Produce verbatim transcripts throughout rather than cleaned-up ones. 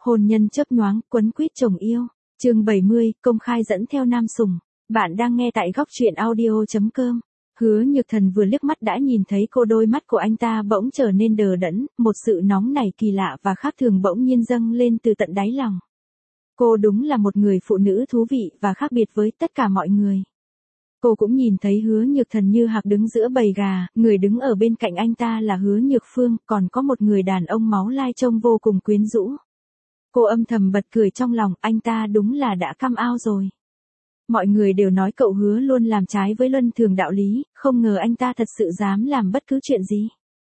Hôn nhân chớp nhoáng, quấn quýt chồng yêu. Chương bảy mươi, công khai dẫn theo nam sủng. Bạn đang nghe tại góc truyện audio chấm com. Hứa Nhược Thần vừa liếc mắt đã nhìn thấy cô, đôi mắt của anh ta bỗng trở nên đờ đẫn, một sự nóng nảy kỳ lạ và khác thường bỗng nhiên dâng lên từ tận đáy lòng. Cô đúng là một người phụ nữ thú vị và khác biệt với tất cả mọi người. Cô cũng nhìn thấy Hứa Nhược Thần như hạc đứng giữa bầy gà, người đứng ở bên cạnh anh ta là Hứa Nhược Phương, còn có một người đàn ông máu lai trông vô cùng quyến rũ. Cô âm thầm bật cười trong lòng, anh ta đúng là đã come out rồi. Mọi người đều nói cậu Hứa luôn làm trái với luân thường đạo lý, không ngờ anh ta thật sự dám làm bất cứ chuyện gì.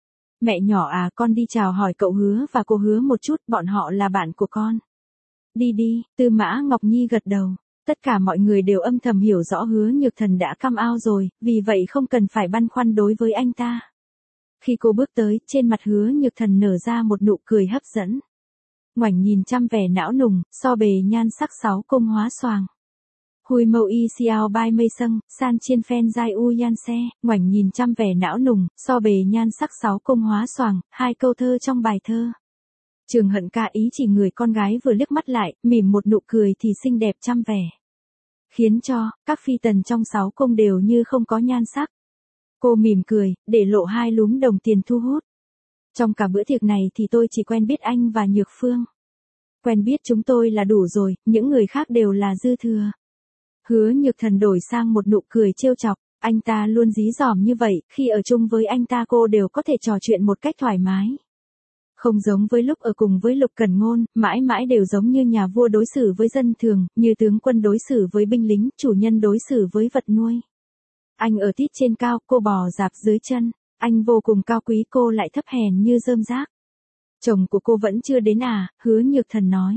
Mẹ nhỏ à, con đi chào hỏi cậu Hứa và cô Hứa một chút, bọn họ là bạn của con. Đi đi, Tư Mã Ngọc Nhi gật đầu. Tất cả mọi người đều âm thầm hiểu rõ Hứa Nhược Thần đã come out rồi, vì vậy không cần phải băn khoăn đối với anh ta. Khi cô bước tới, trên mặt Hứa Nhược Thần nở ra một nụ cười hấp dẫn. Ngoảnh nhìn chăm vẻ não nùng, so bề nhan sắc sáu cung hóa xoàng. Hui mâu y xiao bai mây sâng, san chiên phen dai u yan xe, ngoảnh nhìn chăm vẻ não nùng, so bề nhan sắc sáu cung hóa xoàng, hai câu thơ trong bài thơ. Trường Hận Ca ý chỉ người con gái vừa liếc mắt lại, mỉm một nụ cười thì xinh đẹp trăm vẻ. Khiến cho, các phi tần trong sáu cung đều như không có nhan sắc. Cô mỉm cười, để lộ hai lúm đồng tiền thu hút. Trong cả bữa tiệc này thì tôi chỉ quen biết anh và Nhược Phương. Quen biết chúng tôi là đủ rồi, những người khác đều là dư thừa. Hứa Nhược Thần đổi sang một nụ cười trêu chọc, anh ta luôn dí dỏm như vậy, khi ở chung với anh ta cô đều có thể trò chuyện một cách thoải mái. Không giống với lúc ở cùng với Lục Cẩn Ngôn, mãi mãi đều giống như nhà vua đối xử với dân thường, như tướng quân đối xử với binh lính, chủ nhân đối xử với vật nuôi. Anh ở tít trên cao, cô bò rạp dưới chân, anh vô cùng cao quý, cô lại thấp hèn như rơm rác. Chồng của cô vẫn chưa đến à, Hứa Nhược Thần nói.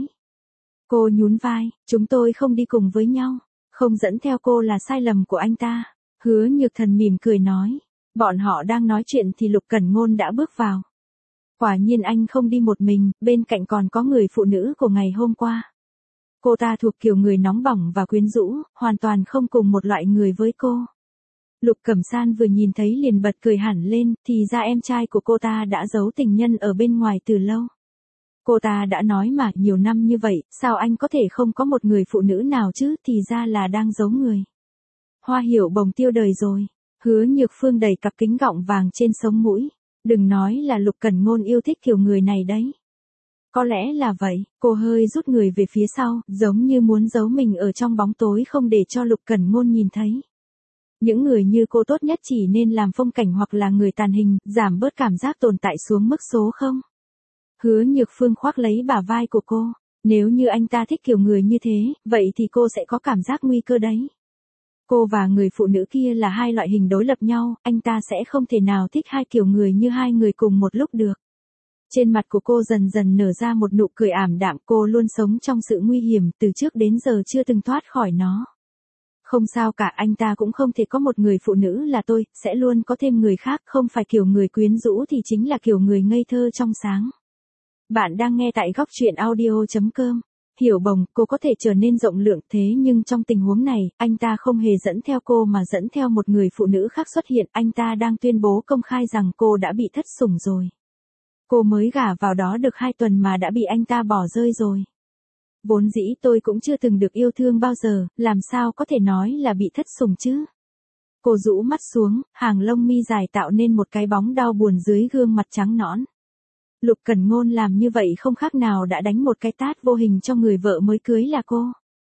Cô nhún vai, chúng tôi không đi cùng với nhau, không dẫn theo cô là sai lầm của anh ta. Hứa Nhược Thần mỉm cười nói, bọn họ đang nói chuyện thì Lục Cẩn Ngôn đã bước vào. Quả nhiên anh không đi một mình, bên cạnh còn có người phụ nữ của ngày hôm qua. Cô ta thuộc kiểu người nóng bỏng và quyến rũ, hoàn toàn không cùng một loại người với cô. Lục Cẩm San vừa nhìn thấy liền bật cười hẳn lên, thì ra em trai của cô ta đã giấu tình nhân ở bên ngoài từ lâu. Cô ta đã nói mà, nhiều năm như vậy, sao anh có thể không có một người phụ nữ nào chứ, thì ra là đang giấu người. Hoa Hiểu bồng tiêu đời rồi. Hứa Nhược Phương đẩy cặp kính gọng vàng trên sống mũi. Đừng nói là Lục Cẩn Ngôn yêu thích kiểu người này đấy. Có lẽ là vậy, cô hơi rút người về phía sau, giống như muốn giấu mình ở trong bóng tối không để cho Lục Cẩn Ngôn nhìn thấy. Những người như cô tốt nhất chỉ nên làm phong cảnh hoặc là người tàn hình, giảm bớt cảm giác tồn tại xuống mức số không. Hứa Nhược Phương khoác lấy bả vai của cô, nếu như anh ta thích kiểu người như thế, vậy thì cô sẽ có cảm giác nguy cơ đấy. Cô và người phụ nữ kia là hai loại hình đối lập nhau, anh ta sẽ không thể nào thích hai kiểu người như hai người cùng một lúc được. Trên mặt của cô dần dần nở ra một nụ cười ảm đạm, cô luôn sống trong sự nguy hiểm, từ trước đến giờ chưa từng thoát khỏi nó. Không sao cả, anh ta cũng không thể có một người phụ nữ là tôi, sẽ luôn có thêm người khác, không phải kiểu người quyến rũ thì chính là kiểu người ngây thơ trong sáng. Bạn đang nghe tại góc truyện audio chấm com. Hiểu bồng, cô có thể trở nên rộng lượng thế nhưng trong tình huống này, anh ta không hề dẫn theo cô mà dẫn theo một người phụ nữ khác xuất hiện, anh ta đang tuyên bố công khai rằng cô đã bị thất sủng rồi. Cô mới gả vào đó được hai tuần mà đã bị anh ta bỏ rơi rồi. Vốn dĩ tôi cũng chưa từng được yêu thương bao giờ, làm sao có thể nói là bị thất sủng chứ? Cô rũ mắt xuống, hàng lông mi dài tạo nên một cái bóng đau buồn dưới gương mặt trắng nõn. Lục Cẩn Ngôn làm như vậy không khác nào đã đánh một cái tát vô hình cho người vợ mới cưới là cô.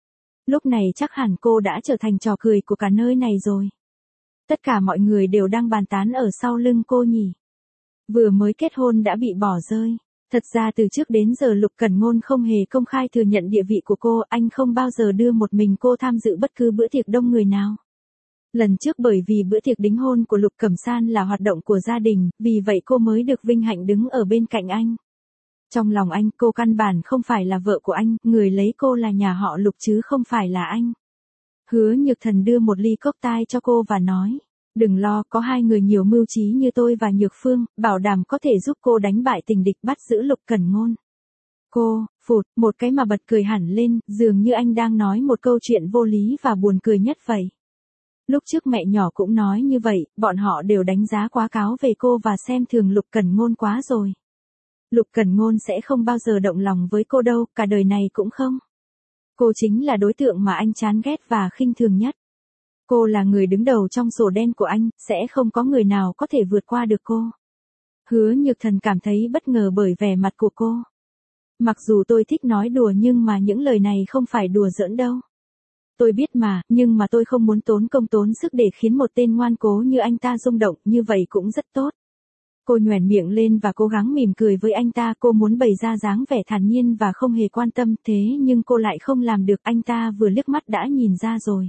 Lúc này chắc hẳn cô đã trở thành trò cười của cả nơi này rồi. Tất cả mọi người đều đang bàn tán ở sau lưng cô nhỉ. Vừa mới kết hôn đã bị bỏ rơi. Thật ra từ trước đến giờ Lục Cẩn Ngôn không hề công khai thừa nhận địa vị của cô, anh không bao giờ đưa một mình cô tham dự bất cứ bữa tiệc đông người nào. Lần trước bởi vì bữa tiệc đính hôn của Lục Cẩm San là hoạt động của gia đình, vì vậy cô mới được vinh hạnh đứng ở bên cạnh anh. Trong lòng anh, cô căn bản không phải là vợ của anh, người lấy cô là nhà họ Lục chứ không phải là anh. Hứa Nhược Thần đưa một ly cốc tai cho cô và nói, đừng lo, có hai người nhiều mưu trí như tôi và Nhược Phương, bảo đảm có thể giúp cô đánh bại tình địch, bắt giữ Lục Cẩn Ngôn. Cô, phụt, một cái mà bật cười hẳn lên, dường như anh đang nói một câu chuyện vô lý và buồn cười nhất vậy. Lúc trước mẹ nhỏ cũng nói như vậy, bọn họ đều đánh giá quá cao về cô và xem thường Lục Cẩn Ngôn quá rồi. Lục Cẩn Ngôn sẽ không bao giờ động lòng với cô đâu, cả đời này cũng không. Cô chính là đối tượng mà anh chán ghét và khinh thường nhất. Cô là người đứng đầu trong sổ đen của anh, sẽ không có người nào có thể vượt qua được cô. Hứa Nhược Thần cảm thấy bất ngờ bởi vẻ mặt của cô. Mặc dù tôi thích nói đùa nhưng mà những lời này không phải đùa giỡn đâu. Tôi biết mà, nhưng mà tôi không muốn tốn công tốn sức để khiến một tên ngoan cố như anh ta rung động, như vậy cũng rất tốt. Cô nhoẻn miệng lên và cố gắng mỉm cười với anh ta, cô muốn bày ra dáng vẻ thản nhiên và không hề quan tâm, thế nhưng cô lại không làm được, anh ta vừa liếc mắt đã nhìn ra rồi.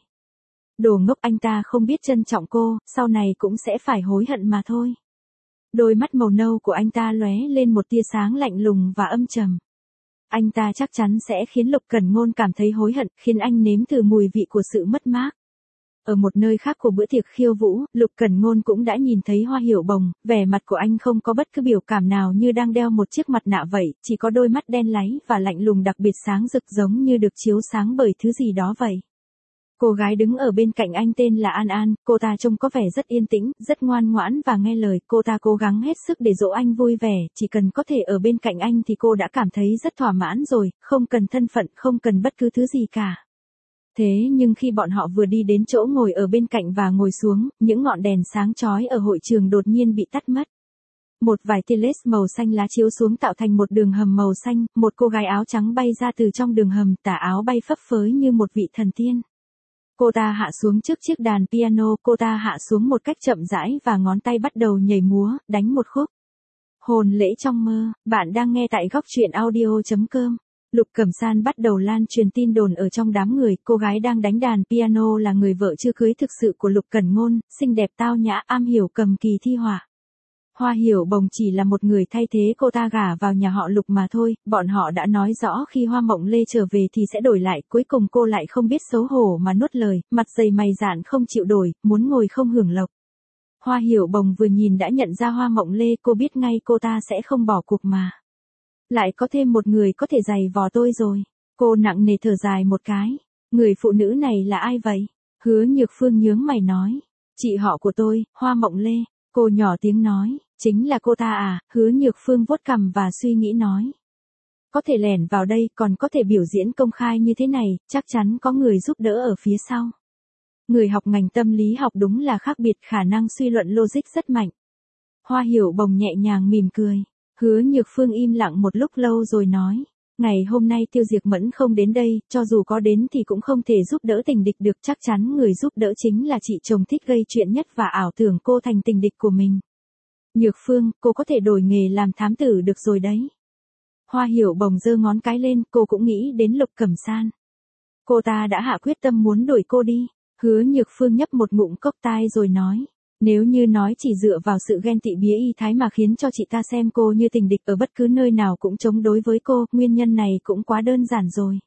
Đồ ngốc, anh ta không biết trân trọng cô, sau này cũng sẽ phải hối hận mà thôi. Đôi mắt màu nâu của anh ta lóe lên một tia sáng lạnh lùng và âm trầm. Anh ta chắc chắn sẽ khiến Lục Cẩn Ngôn cảm thấy hối hận, khiến anh nếm thử mùi vị của sự mất mát. Ở một nơi khác của bữa tiệc khiêu vũ, Lục Cẩn Ngôn cũng đã nhìn thấy Hoa Hiểu Bồng, vẻ mặt của anh không có bất cứ biểu cảm nào như đang đeo một chiếc mặt nạ vậy, chỉ có đôi mắt đen láy và lạnh lùng đặc biệt sáng rực giống như được chiếu sáng bởi thứ gì đó vậy. Cô gái đứng ở bên cạnh anh tên là An An, cô ta trông có vẻ rất yên tĩnh, rất ngoan ngoãn và nghe lời, cô ta cố gắng hết sức để dỗ anh vui vẻ, chỉ cần có thể ở bên cạnh anh thì cô đã cảm thấy rất thỏa mãn rồi, không cần thân phận, không cần bất cứ thứ gì cả. Thế nhưng khi bọn họ vừa đi đến chỗ ngồi ở bên cạnh và ngồi xuống, những ngọn đèn sáng chói ở hội trường đột nhiên bị tắt mất. Một vài tia led màu xanh lá chiếu xuống tạo thành một đường hầm màu xanh, một cô gái áo trắng bay ra từ trong đường hầm, tà áo bay phấp phới như một vị thần tiên. Cô ta hạ xuống trước chiếc đàn piano, cô ta hạ xuống một cách chậm rãi và ngón tay bắt đầu nhảy múa, đánh một khúc. Hồn lễ trong mơ, bạn đang nghe tại góc truyện audio chấm com. Lục Cẩm San bắt đầu lan truyền tin đồn ở trong đám người, cô gái đang đánh đàn piano là người vợ chưa cưới thực sự của Lục Cẩn Ngôn, xinh đẹp tao nhã, am hiểu cầm kỳ thi họa. Hoa Hiểu Bồng chỉ là một người thay thế cô ta gả vào nhà họ Lục mà thôi, bọn họ đã nói rõ khi Hoa Mộng Lê trở về thì sẽ đổi lại, cuối cùng cô lại không biết xấu hổ mà nuốt lời, mặt dày mày dạn không chịu đổi, muốn ngồi không hưởng lộc. Hoa Hiểu Bồng vừa nhìn đã nhận ra Hoa Mộng Lê, cô biết ngay cô ta sẽ không bỏ cuộc mà. Lại có thêm một người có thể giày vò tôi rồi. Cô nặng nề thở dài một cái. Người phụ nữ này là ai vậy? Hứa Nhược Phương nhướng mày nói. Chị họ của tôi, Hoa Mộng Lê. Cô nhỏ tiếng nói. Chính là cô ta à? Hứa Nhược Phương vuốt cằm và suy nghĩ nói. Có thể lẻn vào đây còn có thể biểu diễn công khai như thế này, chắc chắn có người giúp đỡ ở phía sau. Người học ngành tâm lý học đúng là khác biệt, khả năng suy luận logic rất mạnh. Hoa Hiểu Bồng nhẹ nhàng mỉm cười. Hứa Nhược Phương im lặng một lúc lâu rồi nói. Ngày hôm nay Tiêu Diệp Mẫn không đến đây, cho dù có đến thì cũng không thể giúp đỡ tình địch được, chắc chắn người giúp đỡ chính là chị chồng thích gây chuyện nhất và ảo tưởng cô thành tình địch của mình. Nhược Phương, cô có thể đổi nghề làm thám tử được rồi đấy. Hoa Hiểu Bồng giơ ngón cái lên, cô cũng nghĩ đến Lục Cẩm San. Cô ta đã hạ quyết tâm muốn đuổi cô đi. Hứa Nhược Phương nhấp một ngụm cốc tai rồi nói. Nếu như nói chỉ dựa vào sự ghen tị bía y thái mà khiến cho chị ta xem cô như tình địch ở bất cứ nơi nào cũng chống đối với cô, nguyên nhân này cũng quá đơn giản rồi.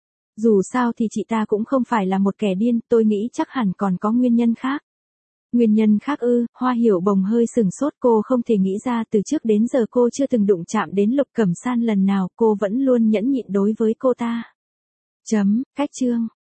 Dù sao thì chị ta cũng không phải là một kẻ điên, tôi nghĩ chắc hẳn còn có nguyên nhân khác. Nguyên nhân khác ư? Hoa Hiểu Bồng hơi sừng sốt, cô không thể nghĩ ra, từ trước đến giờ cô chưa từng đụng chạm đến Lục Cẩm San lần nào, cô vẫn luôn nhẫn nhịn đối với cô ta. Chấm, cách chương.